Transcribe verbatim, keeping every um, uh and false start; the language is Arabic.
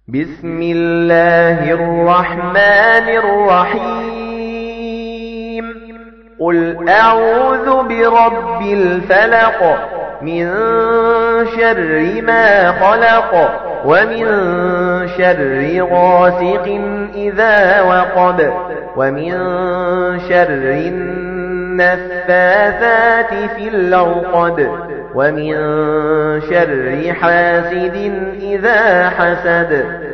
بسم الله الرحمن الرحيم قل أعوذ برب الفلق من شر ما خلق ومن شر غاسق إذا وقب ومن شر النفاثات في العقد ومن شر حاسد إذا حسد